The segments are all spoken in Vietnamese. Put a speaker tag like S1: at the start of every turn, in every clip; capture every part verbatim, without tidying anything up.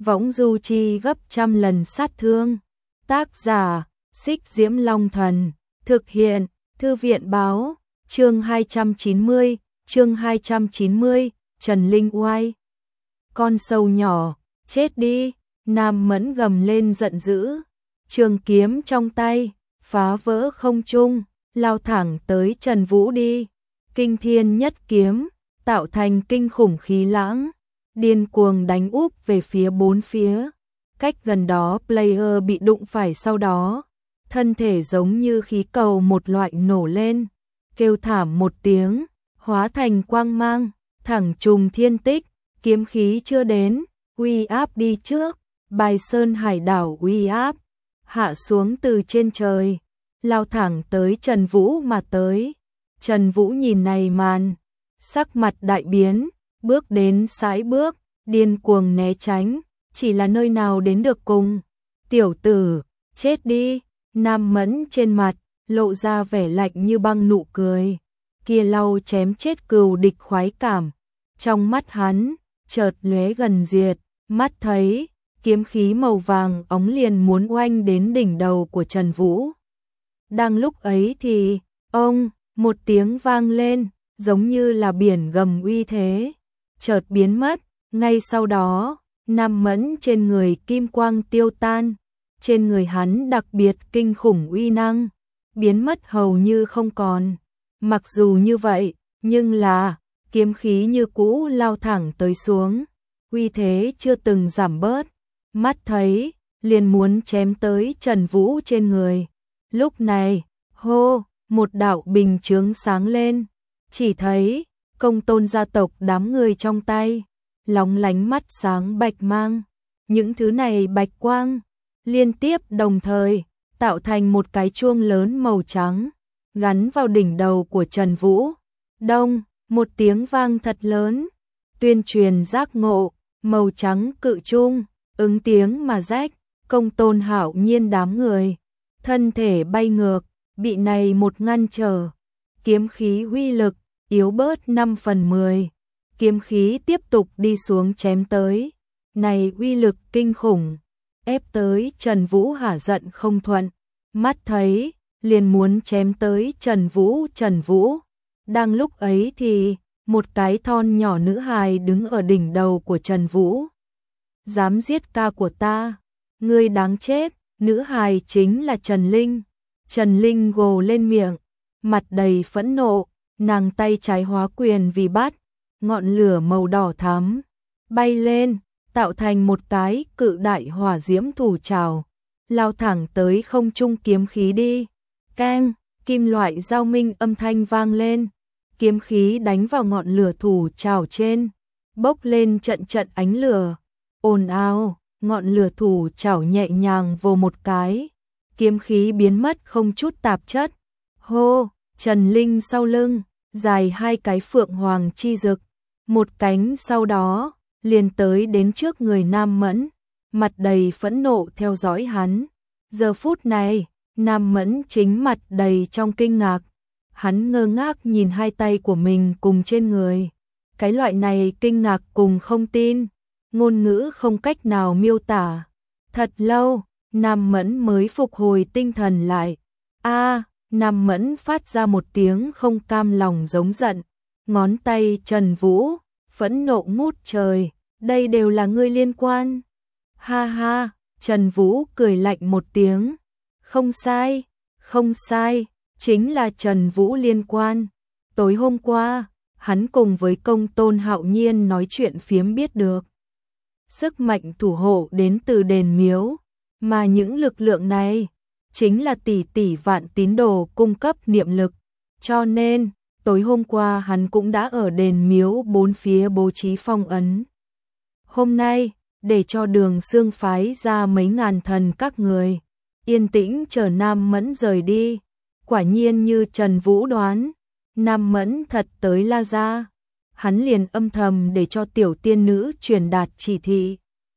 S1: võng du chi gấp trăm lần sát thương. Tác giả, Xích Diễm Long Thần, thực hiện, Thư viện báo, chương hai trăm chín mươi, chương hai trăm chín mươi, Trần Linh Oai. Con sâu nhỏ, chết đi, Nam Mẫn gầm lên giận dữ, trường kiếm trong tay, phá vỡ không trung, lao thẳng tới Trần Vũ đi. Kinh thiên nhất kiếm, tạo thành kinh khủng khí lãng, điên cuồng đánh úp về phía bốn phía. Cách gần đó player bị đụng phải, sau đó thân thể giống như khí cầu một loại nổ lên, kêu thảm một tiếng, hóa thành quang mang, thẳng trùng thiên tích. Kiếm khí chưa đến, uy áp đi trước, Bài Sơn Hải Đảo uy áp hạ xuống từ trên trời, lao thẳng tới Trần Vũ mà tới. Trần Vũ nhìn này màn, sắc mặt đại biến, bước đến sải bước, điên cuồng né tránh, chỉ là nơi nào đến được cùng. Tiểu tử, chết đi. Nam Mẫn trên mặt lộ ra vẻ lạnh như băng nụ cười, kia lau chém chết cừu địch khoái cảm. Trong mắt hắn chợt lóe gần diệt, mắt thấy kiếm khí màu vàng óng liền muốn oanh đến đỉnh đầu của Trần Vũ. Đang lúc ấy thì, ông, một tiếng vang lên, giống như là biển gầm uy thế, chợt biến mất. Ngay sau đó, Nam Mẫn trên người kim quang tiêu tan, trên người hắn đặc biệt kinh khủng uy năng, biến mất hầu như không còn. Mặc dù như vậy, nhưng là, kiếm khí như cũ lao thẳng tới xuống, uy thế chưa từng giảm bớt, mắt thấy, liền muốn chém tới Trần Vũ trên người. Lúc này, hô, một đạo bình chướng sáng lên, chỉ thấy, Công Tôn gia tộc đám người trong tay, lóng lánh mắt sáng bạch mang, những thứ này bạch quang, liên tiếp đồng thời, tạo thành một cái chuông lớn màu trắng, gắn vào đỉnh đầu của Trần Vũ. Đông, một tiếng vang thật lớn, tuyên truyền giác ngộ, màu trắng cự chuông, ứng tiếng mà rách. Công Tôn Hạo Nhiên đám người, thân thể bay ngược, bị này một ngăn trở, kiếm khí uy lực, yếu bớt năm phần mười. Kiếm khí tiếp tục đi xuống chém tới, này uy lực kinh khủng, ép tới Trần Vũ hả giận không thuận, mắt thấy, liền muốn chém tới Trần Vũ. Trần Vũ, đang lúc ấy thì, một cái thon nhỏ nữ hài đứng ở đỉnh đầu của Trần Vũ. Dám giết ca của ta, ngươi đáng chết. Nữ hài chính là Trần Linh. Trần Linh gồ lên miệng, mặt đầy phẫn nộ, nàng tay trái hóa quyền vì bắt, ngọn lửa màu đỏ thắm bay lên, tạo thành một cái cự đại hỏa diễm thủ trảo, lao thẳng tới không trung. Kiếm khí đi, keng, kim loại giao minh âm thanh vang lên, kiếm khí đánh vào ngọn lửa thủ trảo trên, bốc lên trận trận ánh lửa, ồn ào. Ngọn lửa thủ trảo nhẹ nhàng vồ một cái, kiếm khí biến mất không chút tạp chất. Hô, Trần Linh sau lưng, dài hai cái phượng hoàng chi rực, một cánh sau đó, liền tới đến trước người Nam Mẫn, mặt đầy phẫn nộ theo dõi hắn. Giờ phút này, Nam Mẫn chính mặt đầy trong kinh ngạc, hắn ngơ ngác nhìn hai tay của mình cùng trên người. Cái loại này kinh ngạc cùng không tin, ngôn ngữ không cách nào miêu tả. Thật lâu, Nam Mẫn mới phục hồi tinh thần lại. A, Nam Mẫn phát ra một tiếng không cam lòng giống giận, ngón tay Trần Vũ, phẫn nộ ngút trời, đây đều là ngươi liên quan. Ha ha, Trần Vũ cười lạnh một tiếng, không sai, không sai, chính là Trần Vũ liên quan. Tối hôm qua, hắn cùng với Công Tôn Hạo Nhiên nói chuyện phiếm biết được. Sức mạnh thủ hộ đến từ đền miếu, mà những lực lượng này chính là tỷ tỷ vạn tín đồ cung cấp niệm lực, cho nên tối hôm qua hắn cũng đã ở đền miếu bốn phía bố trí phong ấn. Hôm nay, để cho Đường Xương phái ra mấy ngàn thần các người, yên tĩnh chờ Nam Mẫn rời đi. Quả nhiên như Trần Vũ đoán, Nam Mẫn thật tới La Gia. Hắn liền âm thầm để cho tiểu tiên nữ truyền đạt chỉ thị,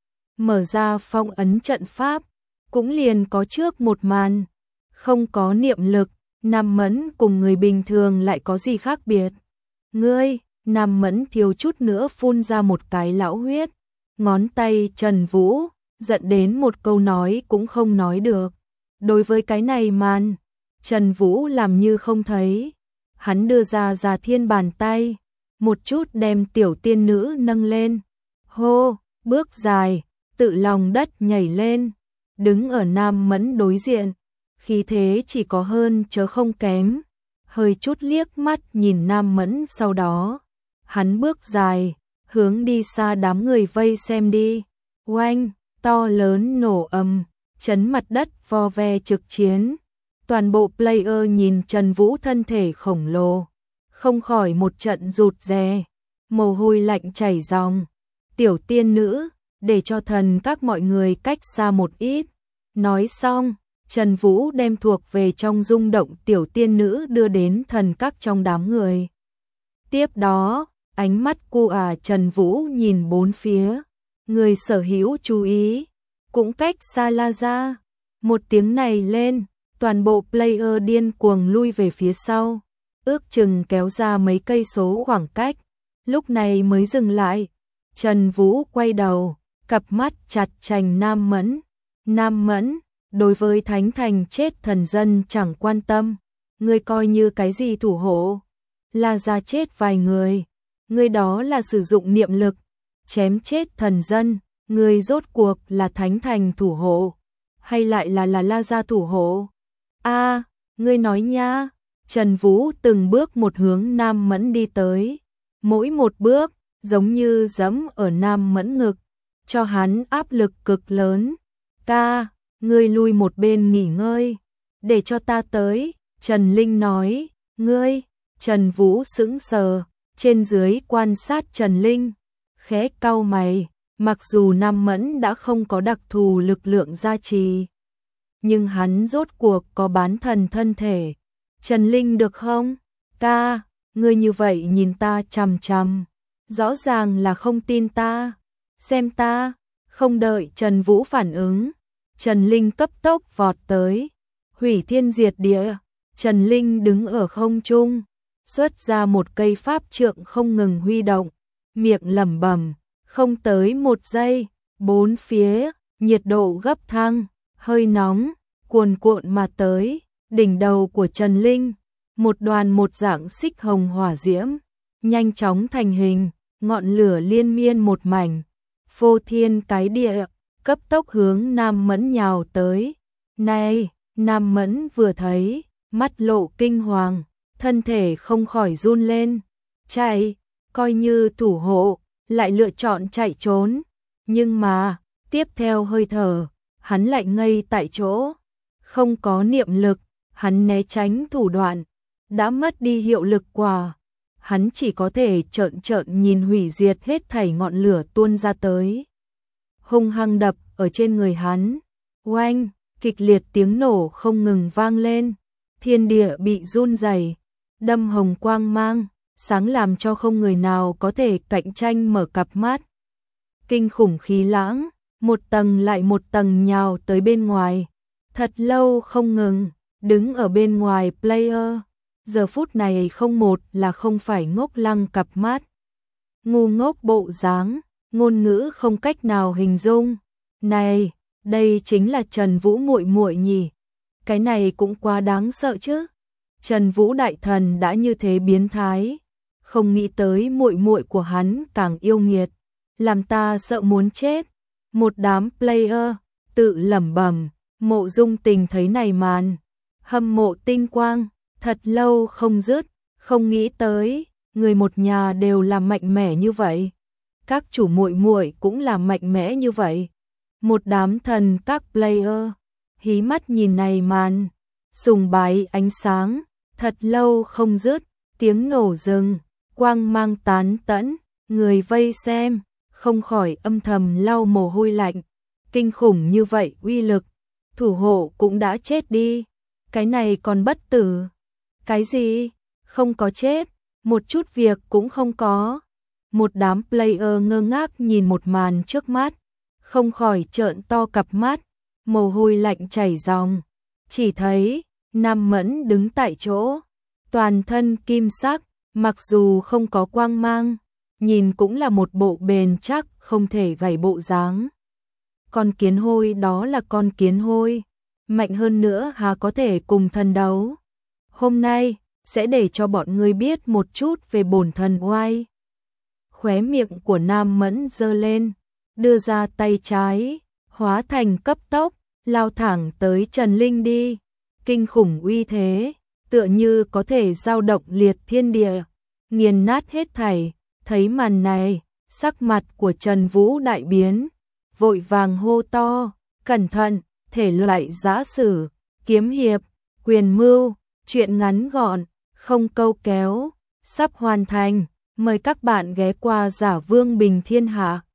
S1: mở ra phong ấn trận pháp, cũng liền có trước một màn, không có niệm lực, Nam Mẫn cùng người bình thường lại có gì khác biệt. Ngươi, Nam Mẫn thiếu chút nữa phun ra một cái lão huyết, ngón tay Trần Vũ, giận đến một câu nói cũng không nói được. Đối với cái này màn, Trần Vũ làm như không thấy. Hắn đưa ra Già Thiên bàn tay, một chút đem tiểu tiên nữ nâng lên. Hô, bước dài, tự lòng đất nhảy lên, đứng ở Nam Mẫn đối diện, khí thế chỉ có hơn chớ không kém. Hơi chút liếc mắt nhìn Nam Mẫn, sau đó hắn bước dài, hướng đi xa đám người vây xem đi. Oanh, to lớn nổ ầm, chấn mặt đất vo ve trực chiến. Toàn bộ player nhìn Trần Vũ thân thể khổng lồ, không khỏi một trận rụt rè, mồ hôi lạnh chảy ròng. Tiểu tiên nữ, để cho thần các mọi người cách xa một ít. Nói xong, Trần Vũ đem thuộc về trong rung động tiểu tiên nữ đưa đến thần các trong đám người. Tiếp đó, ánh mắt cu à Trần Vũ nhìn bốn phía, người sở hữu chú ý, cũng cách xa la ra. Một tiếng này lên, toàn bộ player điên cuồng lui về phía sau, ước chừng kéo ra mấy cây số khoảng cách, lúc này mới dừng lại. Trần Vũ quay đầu, cặp mắt chặt chành Nam Mẫn. Nam Mẫn, đối với thánh thành chết thần dân chẳng quan tâm, ngươi coi như cái gì thủ hộ, là ra chết vài người, ngươi đó là sử dụng niệm lực, chém chết thần dân, ngươi rốt cuộc là thánh thành thủ hộ, hay lại là là La Gia thủ hộ? A, à, ngươi nói nha. Trần Vũ từng bước một hướng Nam Mẫn đi tới, mỗi một bước giống như giẫm ở Nam Mẫn ngực, cho hắn áp lực cực lớn. Ca, ngươi lui một bên nghỉ ngơi, để cho ta tới. Trần Linh nói. Ngươi? Trần Vũ sững sờ, trên dưới quan sát Trần Linh, khẽ cau mày. Mặc dù Nam Mẫn đã không có đặc thù lực lượng gia trì, nhưng hắn rốt cuộc có bán thần thân thể. Trần Linh được không? Ca, ngươi như vậy nhìn ta chằm chằm, rõ ràng là không tin ta. Xem ta. Không đợi Trần Vũ phản ứng, Trần Linh cấp tốc vọt tới, hủy thiên diệt địa. Trần Linh đứng ở không trung, xuất ra một cây pháp trượng không ngừng huy động, miệng lẩm bẩm. Không tới một giây, bốn phía, nhiệt độ gấp thăng, hơi nóng, cuồn cuộn mà tới. Đỉnh đầu của Trần Linh, một đoàn một dạng xích hồng hỏa diễm, nhanh chóng thành hình, ngọn lửa liên miên một mảnh, phô thiên cái địa, cấp tốc hướng Nam Mẫn nhào tới. Này, Nam Mẫn vừa thấy, mắt lộ kinh hoàng, thân thể không khỏi run lên. Chạy, coi như thủ hộ, lại lựa chọn chạy trốn. Nhưng mà, tiếp theo hơi thở, hắn lại ngây tại chỗ, không có niệm lực, hắn né tránh thủ đoạn, đã mất đi hiệu lực quả. Hắn chỉ có thể trợn trợn nhìn hủy diệt hết thảy ngọn lửa tuôn ra tới, hung hăng đập ở trên người hắn. Oanh, kịch liệt tiếng nổ không ngừng vang lên, thiên địa bị run rẩy, đâm hồng quang mang, sáng làm cho không người nào có thể cạnh tranh mở cặp mắt. Kinh khủng khí lãng, một tầng lại một tầng nhào tới bên ngoài, thật lâu không ngừng. Đứng ở bên ngoài player, giờ phút này không một là không phải ngốc lăng cặp mắt, ngu ngốc bộ dáng, ngôn ngữ không cách nào hình dung. Này, đây chính là Trần Vũ muội muội nhỉ? Cái này cũng quá đáng sợ chứ. Trần Vũ đại thần đã như thế biến thái, không nghĩ tới muội muội của hắn càng yêu nghiệt, làm ta sợ muốn chết. Một đám player tự lẩm bẩm. Mộ Dung Tình thấy này màn, hâm mộ tinh quang, thật lâu không dứt, không nghĩ tới, người một nhà đều là mạnh mẽ như vậy, các chủ muội muội cũng là mạnh mẽ như vậy. Một đám thần các player hí mắt nhìn này màn, sùng bái ánh sáng, thật lâu không dứt, tiếng nổ rừng, quang mang tán tẫn, người vây xem không khỏi âm thầm lau mồ hôi lạnh. Kinh khủng như vậy uy lực, thủ hộ cũng đã chết đi, cái này còn bất tử. Cái gì? Không có chết, một chút việc cũng không có. Một đám player ngơ ngác nhìn một màn trước mắt, không khỏi trợn to cặp mắt, mồ hôi lạnh chảy ròng. Chỉ thấy Nam Mẫn đứng tại chỗ, toàn thân kim sắc, mặc dù không có quang mang, nhìn cũng là một bộ bền chắc không thể gãy bộ dáng. Con kiến hôi đó là con kiến hôi, mạnh hơn nữa hà có thể cùng thần đấu. Hôm nay, sẽ để cho bọn ngươi biết một chút về bổn thần oai. Khóe miệng của Nam Mẫn giơ lên, đưa ra tay trái, hóa thành cấp tốc, lao thẳng tới Trần Linh đi. Kinh khủng uy thế, tựa như có thể dao động liệt thiên địa, nghiền nát hết thảy. Thấy màn này, sắc mặt của Trần Vũ đại biến, vội vàng hô to, cẩn thận, thể loại giã sử, kiếm hiệp, quyền mưu, chuyện ngắn gọn, không câu kéo, sắp hoàn thành, mời các bạn ghé qua Giả Vương Bình Thiên Hạ.